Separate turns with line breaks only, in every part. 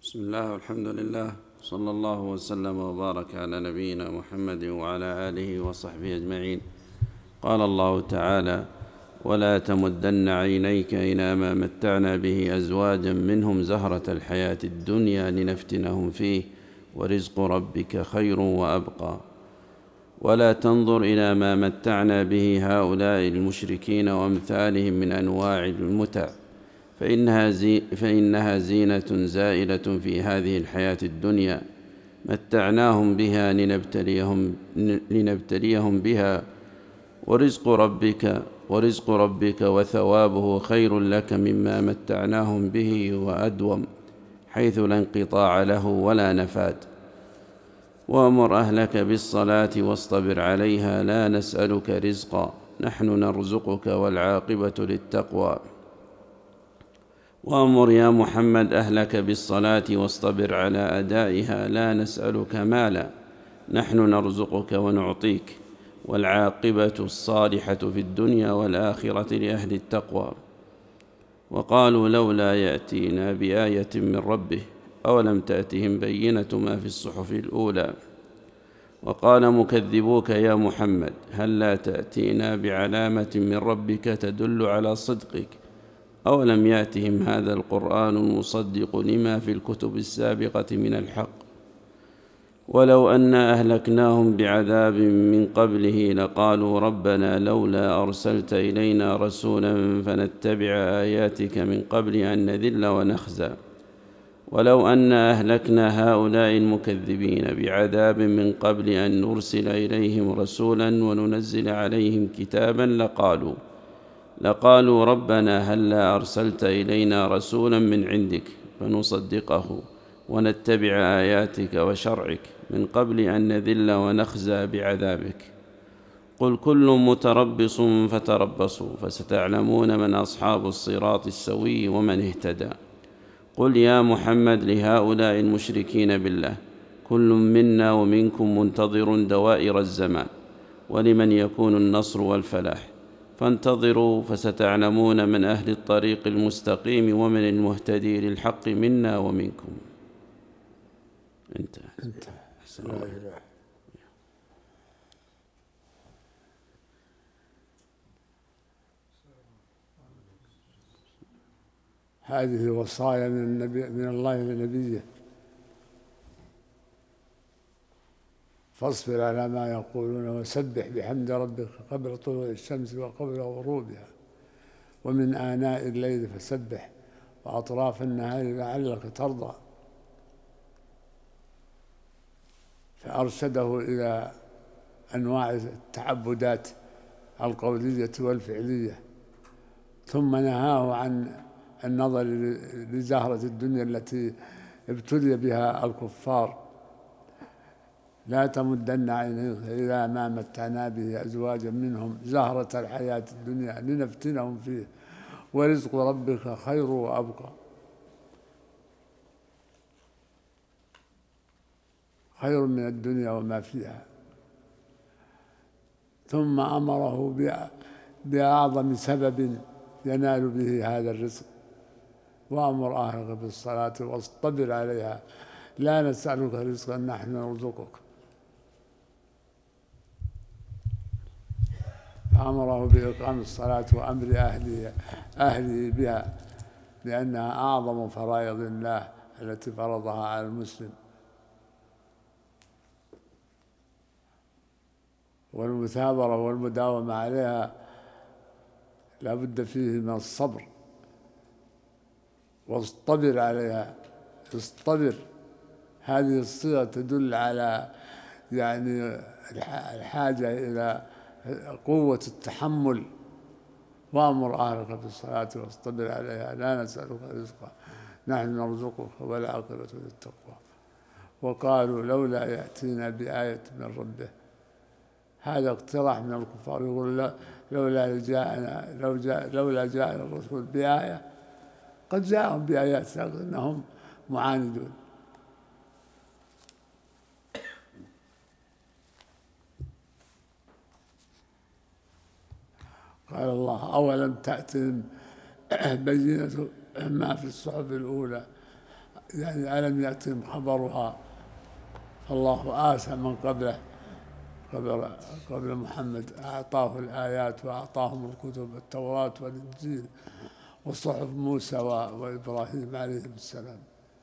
بسم الله والحمد لله، صلى الله وسلم وبارك على نبينا محمد وعلى آله وصحبه أجمعين. قال الله تعالى: ولا تمدن عينيك إلى ما متعنا به أزواجا منهم زهرة الحياة الدنيا لنفتنهم فيه ورزق ربك خير وأبقى. ولا تنظر إلى ما متعنا به هؤلاء المشركين وأمثالهم من أنواع المتع، فإنها زينة زائلة في هذه الحياة الدنيا متعناهم بها لنبتليهم بها، ورزق ربك وثوابه خير لك مما متعناهم به وأدوم، حيث لا انقطاع له ولا نفاد. وأمر أهلك بالصلاة واصطبر عليها لا نسألك رزقا نحن نرزقك والعاقبة للتقوى. وأمر يا محمد أهلك بالصلاة واصطبر على أدائها لا نسألك مالا نحن نرزقك ونعطيك، والعاقبة الصالحة في الدنيا والآخرة لأهل التقوى. وقالوا لولا يأتينا بآية من ربه أولم تأتهم بينة ما في الصحف الأولى. وقال مكذبوك يا محمد هل لا تأتينا بعلامة من ربك تدل على صدقك أولم يأتهم هذا القرآن المصدق لما في الكتب السابقة من الحق. ولو أنا أهلكناهم بعذاب من قبله لقالوا ربنا لولا أرسلت إلينا رسولا فنتبع آياتك من قبل أن نذل ونخزى. ولو أنا أهلكنا هؤلاء المكذبين بعذاب من قبل أن نرسل إليهم رسولا وننزل عليهم كتابا لقالوا ربنا هلا أرسلت إلينا رسولا من عندك فنصدقه ونتبع آياتك وشرعك من قبل أن نذل ونخزى بعذابك. قل كل متربص فتربصوا فستعلمون من أصحاب الصراط السوي ومن اهتدى. قل يا محمد لهؤلاء المشركين بالله كل منا ومنكم منتظر دوائر الزمان ولمن يكون النصر والفلاح، فانتظروا فستعلمون من أهل الطريق المستقيم ومن المهتدي للحق منا ومنكم. انت
هذه وصايا من الله لنبيه: فاصبر على ما يقولون وسبح بحمد ربك قبل طلوع الشمس وقبل غروبها ومن آناء الليل فسبح وأطراف النهار لعلك ترضى. فأرشده إلى أنواع التعبدات القولية والفعلية، ثم نهاه عن النظر لزهرة الدنيا التي ابتلي بها الكفار. لا تمدن عينيك إلى ما متعنا به أزواجا منهم زهرة الحياة الدنيا لنفتنهم فيه ورزق ربك خير وأبقى. خير من الدنيا وما فيها. ثم أمره بأعظم سبب ينال به هذا الرزق: وأمر أهلك بالصلاة واصطبر عليها لا نسألك رزقا نحن نرزقك. فأمره بإقام الصلاة وأمر أهله بها، لأنها أعظم فرائض الله التي فرضها على المسلم. والمثابرة والمداومة عليها لا بد فيه من الصبر. واصطبر عليها، اصطبر، هذه الصيغة تدل على الحاجة إلى قوة التحمل. وأمر أهلك بالصلاة واصطبر عليها لا نسألك رزقا نحن نرزقك والعاقبة للتقوى. وقالوا لولا يأتينا بآية من ربه. هذا اقتراح من الكفار، يقول لولا جاءنا الرسول بآية. قد جاءهم بآيات لكنهم معاندون. قال الله: أولم تأتهم بينة ما في الصحف الأولى. يعني ألم يأتهم خبرها، فالله آسى من قبله قبل محمد، أعطاه الآيات وأعطاهم الكتب، التوراة والإنجيل وصحف موسى وإبراهيم عليهم السلام.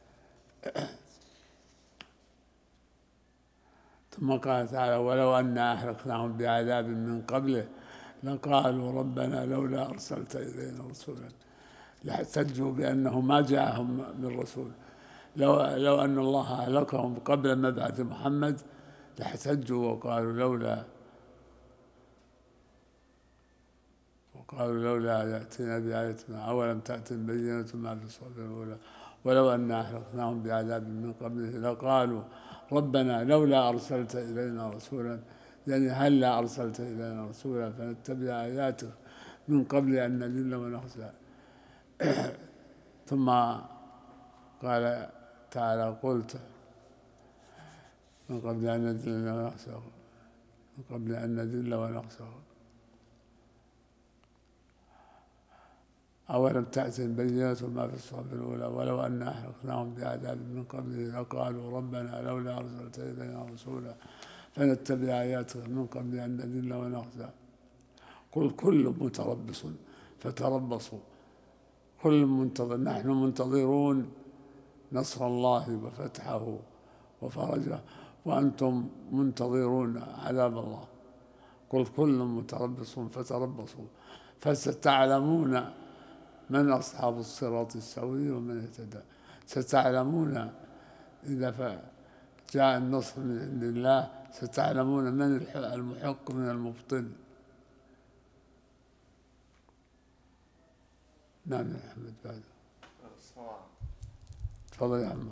ثم قال تعالى: ولو أنا أهلكناهم بعذاب من قبله لقالوا ربنا لولا أرسلت إلينا رسولا، لاحتجوا بأنه ما جاءهم من رسول. لو أن الله أهلكهم قبل مبعث محمد لاحتجوا وقالوا لولا يأتينا بآية، أولم تأتهم بينة ما في الصحف الأولى ولو أنا أهلكناهم بعذاب من قبله لقالوا ربنا لولا أرسلت إلينا رسولا، يعني هلا أرسلت إلينا رسولا فنتبع آياتك من قبل أن نذل ونخزى. ثم قال تعالى: قلت من قبل أن نذل ونخزى، من قبل أن نذل ونخزى. أولم تأتهم بينة ما في الصحف الأولى ولو أنا أهلكناهم بعذاب من قبله لقالوا ربنا لولا أرسلت إلينا رسولا فنتبع آياتك من قبل أن نذل ونخزى. قل كل متربص فتربصوا، كل منتظر، نحن منتظرون نصر الله وفتحه وفرجه وأنتم منتظرون عذاب الله. قل كل متربص فتربصوا فستعلمون من أصحاب الصراط السوي ومن اهتدى. ستعلمون إذا جاء النصر من عند الله، ستعلمون من المحق من المبطل. نعم يا محمد بعد. تفضل يا عم.